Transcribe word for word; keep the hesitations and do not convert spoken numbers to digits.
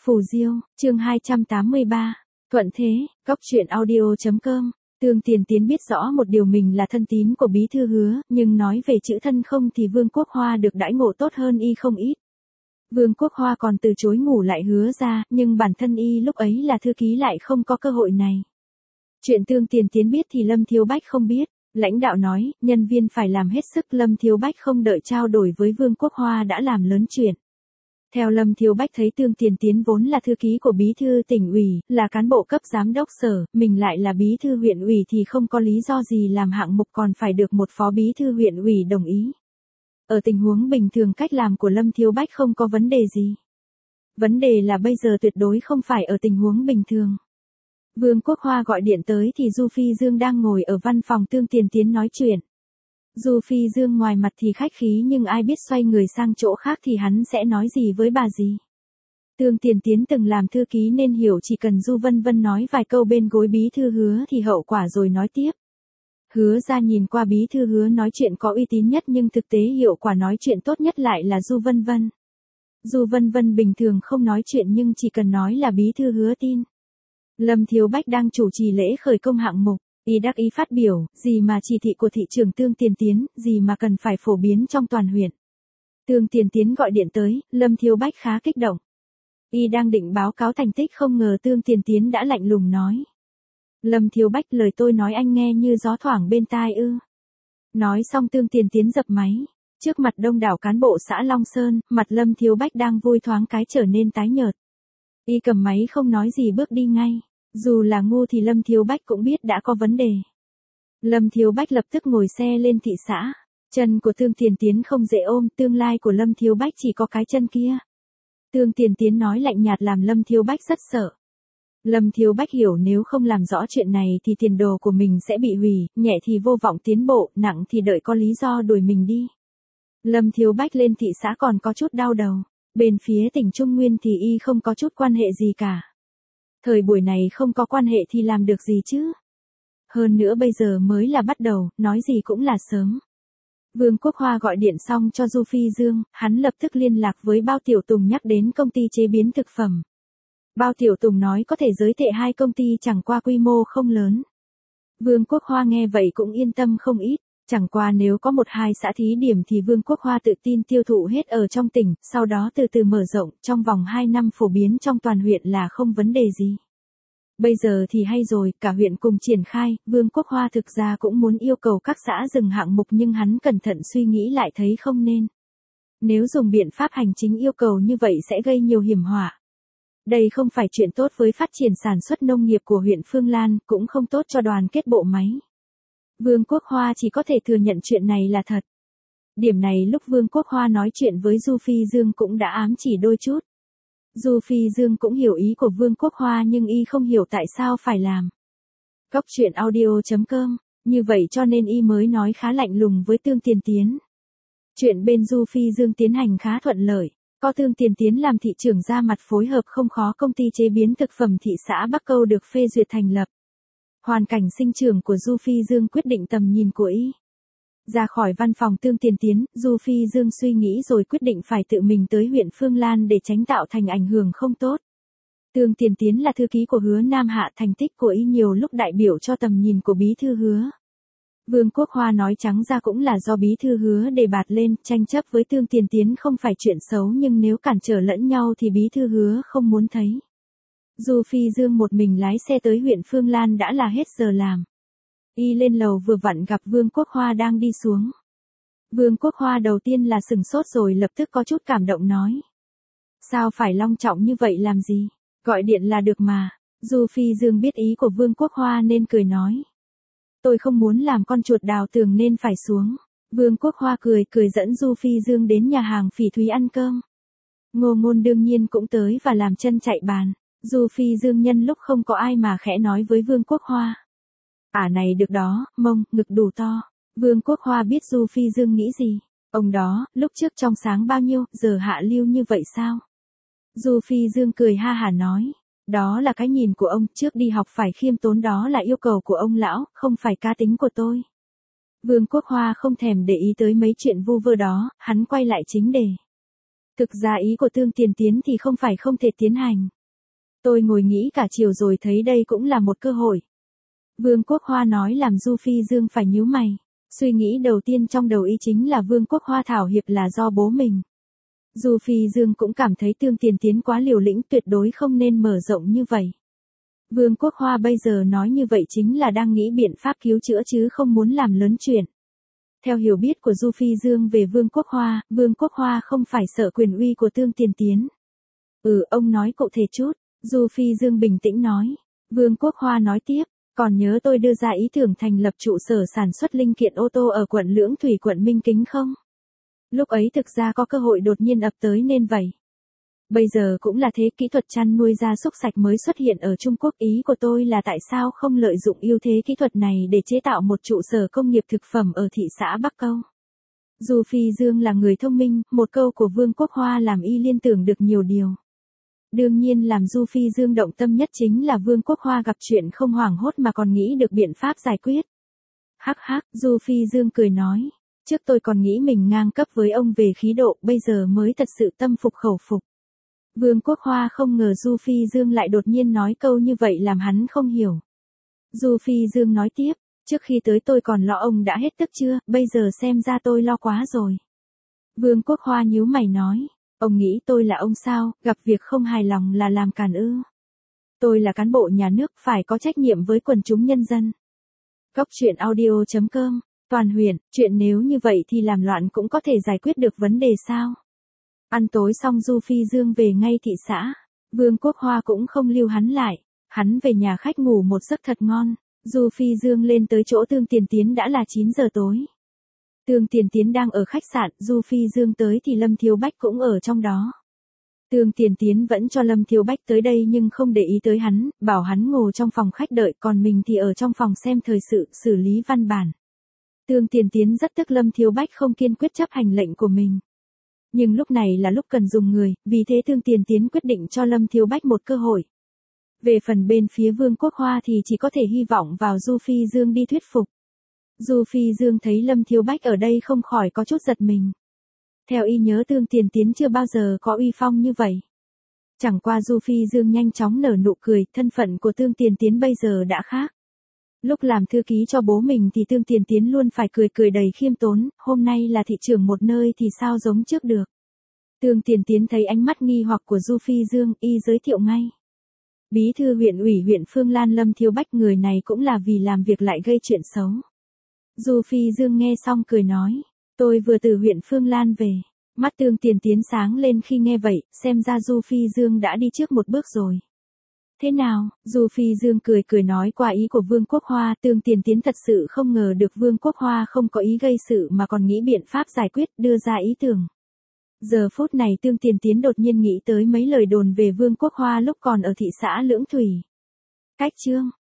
Phù Diêu, chương hai trăm tám mươi ba. Thuận thế, cóc truyện audio chấm com. Tương Tiền Tiến biết rõ một điều mình là thân tín của bí thư Hứa, nhưng nói về chữ thân không thì Vương Quốc Hoa được đãi ngộ tốt hơn y không ít. Vương Quốc Hoa còn từ chối ngủ lại Hứa ra, nhưng bản thân y lúc ấy là thư ký lại không có cơ hội này. Chuyện Tương Tiền Tiến biết thì Lâm Thiếu Bách không biết. Lãnh đạo nói, nhân viên phải làm hết sức. Lâm Thiếu Bách không đợi trao đổi với Vương Quốc Hoa đã làm lớn chuyện. Theo Lâm Thiếu Bách thấy Tương Tiền Tiến vốn là thư ký của bí thư tỉnh ủy, là cán bộ cấp giám đốc sở, mình lại là bí thư huyện ủy thì không có lý do gì làm hạng mục còn phải được một phó bí thư huyện ủy đồng ý. Ở tình huống bình thường cách làm của Lâm Thiếu Bách không có vấn đề gì. Vấn đề là bây giờ tuyệt đối không phải ở tình huống bình thường. Vương Quốc Hoa gọi điện tới thì Du Phi Dương đang ngồi ở văn phòng Tương Tiền Tiến nói chuyện. Du Phi Dương ngoài mặt thì khách khí nhưng ai biết xoay người sang chỗ khác thì hắn sẽ nói gì với bà gì. Tương Tiền Tiến từng làm thư ký nên hiểu chỉ cần Du Vân Vân nói vài câu bên gối bí thư Hứa thì hậu quả rồi nói tiếp. Hứa ra nhìn qua bí thư Hứa nói chuyện có uy tín nhất nhưng thực tế hiệu quả nói chuyện tốt nhất lại là Du Vân Vân. Du Vân Vân bình thường không nói chuyện nhưng chỉ cần nói là bí thư Hứa tin. Lâm Thiếu Bách đang chủ trì lễ khởi công hạng mục. Y đắc ý phát biểu, gì mà chỉ thị của thị trưởng Tương Tiền Tiến, gì mà cần phải phổ biến trong toàn huyện. Tương Tiền Tiến gọi điện tới, Lâm Thiếu Bách khá kích động. Y đang định báo cáo thành tích không ngờ Tương Tiền Tiến đã lạnh lùng nói. Lâm Thiếu Bách, lời tôi nói anh nghe như gió thoảng bên tai ư. Nói xong Tương Tiền Tiến dập máy. Trước mặt đông đảo cán bộ xã Long Sơn, mặt Lâm Thiếu Bách đang vui thoáng cái trở nên tái nhợt. Y cầm máy không nói gì bước đi ngay. Dù là ngu thì Lâm Thiếu Bách cũng biết đã có vấn đề. Lâm Thiếu Bách lập tức ngồi xe lên thị xã. Chân của Tương Tiền Tiến không dễ ôm, tương lai của Lâm Thiếu Bách chỉ có cái chân kia. Tương Tiền Tiến nói lạnh nhạt làm Lâm Thiếu Bách rất sợ. Lâm Thiếu Bách hiểu nếu không làm rõ chuyện này thì tiền đồ của mình sẽ bị hủy, nhẹ thì vô vọng tiến bộ, nặng thì đợi có lý do đuổi mình đi. Lâm Thiếu Bách lên thị xã còn có chút đau đầu. Bên phía tỉnh Trung Nguyên thì y không có chút quan hệ gì cả. Thời buổi này không có quan hệ thì làm được gì chứ? Hơn nữa bây giờ mới là bắt đầu, nói gì cũng là sớm. Vương Quốc Hoa gọi điện xong cho Du Phi Dương, hắn lập tức liên lạc với Bao Tiểu Tùng nhắc đến công ty chế biến thực phẩm. Bao Tiểu Tùng nói có thể giới thiệu hai công ty chẳng qua quy mô không lớn. Vương Quốc Hoa nghe vậy cũng yên tâm không ít, chẳng qua nếu có một hai xã thí điểm thì Vương Quốc Hoa tự tin tiêu thụ hết ở trong tỉnh, sau đó từ từ mở rộng, trong vòng hai năm phổ biến trong toàn huyện là không vấn đề gì. Bây giờ thì hay rồi, cả huyện cùng triển khai, Vương Quốc Hoa thực ra cũng muốn yêu cầu các xã dừng hạng mục nhưng hắn cẩn thận suy nghĩ lại thấy không nên. Nếu dùng biện pháp hành chính yêu cầu như vậy sẽ gây nhiều hiểm họa. Đây không phải chuyện tốt với phát triển sản xuất nông nghiệp của huyện Phương Lan, cũng không tốt cho đoàn kết bộ máy. Vương Quốc Hoa chỉ có thể thừa nhận chuyện này là thật. Điểm này lúc Vương Quốc Hoa nói chuyện với Du Phi Dương cũng đã ám chỉ đôi chút. Du Phi Dương cũng hiểu ý của Vương Quốc Hoa nhưng y không hiểu tại sao phải làm. Cóc truyện audio chấm com, như vậy cho nên y mới nói khá lạnh lùng với Tương Tiền Tiến. Chuyện bên Du Phi Dương tiến hành khá thuận lợi, có Tương Tiền Tiến làm thị trưởng ra mặt phối hợp không khó công ty chế biến thực phẩm thị xã Bắc Câu được phê duyệt thành lập. Hoàn cảnh sinh trưởng của Du Phi Dương quyết định tầm nhìn của y. Ra khỏi văn phòng Tương Tiền Tiến, Du Phi Dương suy nghĩ rồi quyết định phải tự mình tới huyện Phương Lan để tránh tạo thành ảnh hưởng không tốt. Tương Tiền Tiến là thư ký của Hứa Nam Hạ, thành tích của y nhiều lúc đại biểu cho tầm nhìn của bí thư Hứa. Vương Quốc Hoa nói trắng ra cũng là do bí thư Hứa đề bạt lên, tranh chấp với Tương Tiền Tiến không phải chuyện xấu nhưng nếu cản trở lẫn nhau thì bí thư Hứa không muốn thấy. Du Phi Dương một mình lái xe tới huyện Phương Lan đã là hết giờ làm. Y lên lầu vừa vặn gặp Vương Quốc Hoa đang đi xuống. Vương Quốc Hoa đầu tiên là sừng sốt rồi lập tức có chút cảm động nói. Sao phải long trọng như vậy làm gì? Gọi điện là được mà. Du Phi Dương biết ý của Vương Quốc Hoa nên cười nói. Tôi không muốn làm con chuột đào tường nên phải xuống. Vương Quốc Hoa cười cười dẫn Du Phi Dương đến nhà hàng Phỉ Thúy ăn cơm. Ngô Ngôn đương nhiên cũng tới và làm chân chạy bàn. Du Phi Dương nhân lúc không có ai mà khẽ nói với Vương Quốc Hoa. À này được đó, mông, ngực đủ to. Vương Quốc Hoa biết Du Phi Dương nghĩ gì. Ông đó, lúc trước trong sáng bao nhiêu, giờ hạ lưu như vậy sao? Du Phi Dương cười ha hả nói. Đó là cái nhìn của ông, trước đi học phải khiêm tốn đó là yêu cầu của ông lão, không phải cá tính của tôi. Vương Quốc Hoa không thèm để ý tới mấy chuyện vu vơ đó, hắn quay lại chính đề. Thực ra ý của Tương Tiền Tiến thì không phải không thể tiến hành. Tôi ngồi nghĩ cả chiều rồi thấy đây cũng là một cơ hội. Vương Quốc Hoa nói làm Du Phi Dương phải nhíu mày. Suy nghĩ đầu tiên trong đầu y chính là Vương Quốc Hoa thảo hiệp là do bố mình. Du Phi Dương cũng cảm thấy Tương Tiền Tiến quá liều lĩnh, tuyệt đối không nên mở rộng như vậy. Vương Quốc Hoa bây giờ nói như vậy chính là đang nghĩ biện pháp cứu chữa chứ không muốn làm lớn chuyện. Theo hiểu biết của Du Phi Dương về Vương Quốc Hoa, Vương Quốc Hoa không phải sợ quyền uy của Tương Tiền Tiến. Ừ, ông nói cụ thể chút, Du Phi Dương bình tĩnh nói. Vương Quốc Hoa nói tiếp, còn nhớ tôi đưa ra ý tưởng thành lập trụ sở sản xuất linh kiện ô tô ở quận Lưỡng Thủy quận Minh Kính không? Lúc ấy thực ra có cơ hội đột nhiên ập tới nên vậy. Bây giờ cũng là thế, kỹ thuật chăn nuôi gia súc sạch mới xuất hiện ở Trung Quốc, ý của tôi là tại sao không lợi dụng ưu thế kỹ thuật này để chế tạo một trụ sở công nghiệp thực phẩm ở thị xã Bắc Câu. Du Phi Dương là người thông minh, một câu của Vương Quốc Hoa làm y liên tưởng được nhiều điều. Đương nhiên làm Du Phi Dương động tâm nhất chính là Vương Quốc Hoa gặp chuyện không hoảng hốt mà còn nghĩ được biện pháp giải quyết. Hắc hắc, Du Phi Dương cười nói, trước tôi còn nghĩ mình ngang cấp với ông về khí độ, bây giờ mới thật sự tâm phục khẩu phục. Vương Quốc Hoa không ngờ Du Phi Dương lại đột nhiên nói câu như vậy làm hắn không hiểu. Du Phi Dương nói tiếp, trước khi tới tôi còn lo ông đã hết tức chưa, bây giờ xem ra tôi lo quá rồi. Vương Quốc Hoa nhíu mày nói, ông nghĩ tôi là ông sao, gặp việc không hài lòng là làm càn ư? Tôi là cán bộ nhà nước, phải có trách nhiệm với quần chúng nhân dân. Cốc truyện audio chấm com, Toàn Huyền, chuyện nếu như vậy thì làm loạn cũng có thể giải quyết được vấn đề sao? Ăn tối xong Du Phi Dương về ngay thị xã, Vương Quốc Hoa cũng không lưu hắn lại, hắn về nhà khách ngủ một giấc thật ngon. Du Phi Dương lên tới chỗ Tương Tiền Tiến đã là chín giờ tối. Tương Tiền Tiến đang ở khách sạn, Du Phi Dương tới thì Lâm Thiếu Bách cũng ở trong đó. Tương Tiền Tiến vẫn cho Lâm Thiếu Bách tới đây nhưng không để ý tới hắn, bảo hắn ngồi trong phòng khách đợi, còn mình thì ở trong phòng xem thời sự, xử lý văn bản. Tương Tiền Tiến rất tức Lâm Thiếu Bách không kiên quyết chấp hành lệnh của mình. Nhưng lúc này là lúc cần dùng người, vì thế Tương Tiền Tiến quyết định cho Lâm Thiếu Bách một cơ hội. Về phần bên phía Vương Quốc Hoa thì chỉ có thể hy vọng vào Du Phi Dương đi thuyết phục. Du Phi Dương thấy Lâm Thiếu Bách ở đây không khỏi có chút giật mình. Theo y nhớ Tương Tiền Tiến chưa bao giờ có uy phong như vậy. Chẳng qua Du Phi Dương nhanh chóng nở nụ cười, thân phận của Tương Tiền Tiến bây giờ đã khác. Lúc làm thư ký cho bố mình thì Tương Tiền Tiến luôn phải cười cười đầy khiêm tốn, hôm nay là thị trưởng một nơi thì sao giống trước được. Tương Tiền Tiến thấy ánh mắt nghi hoặc của Du Phi Dương, y giới thiệu ngay. Bí thư huyện ủy huyện Phương Lan Lâm Thiếu Bách, người này cũng là vì làm việc lại gây chuyện xấu. Du Phi Dương nghe xong cười nói, tôi vừa từ huyện Phương Lan về. Mắt Tương Tiền Tiến sáng lên khi nghe vậy, xem ra Du Phi Dương đã đi trước một bước rồi. Thế nào? Du Phi Dương cười cười nói qua ý của Vương Quốc Hoa, Tương Tiền Tiến thật sự không ngờ được Vương Quốc Hoa không có ý gây sự mà còn nghĩ biện pháp giải quyết, đưa ra ý tưởng. Giờ phút này Tương Tiền Tiến đột nhiên nghĩ tới mấy lời đồn về Vương Quốc Hoa lúc còn ở thị xã Lưỡng Thủy. Cách chương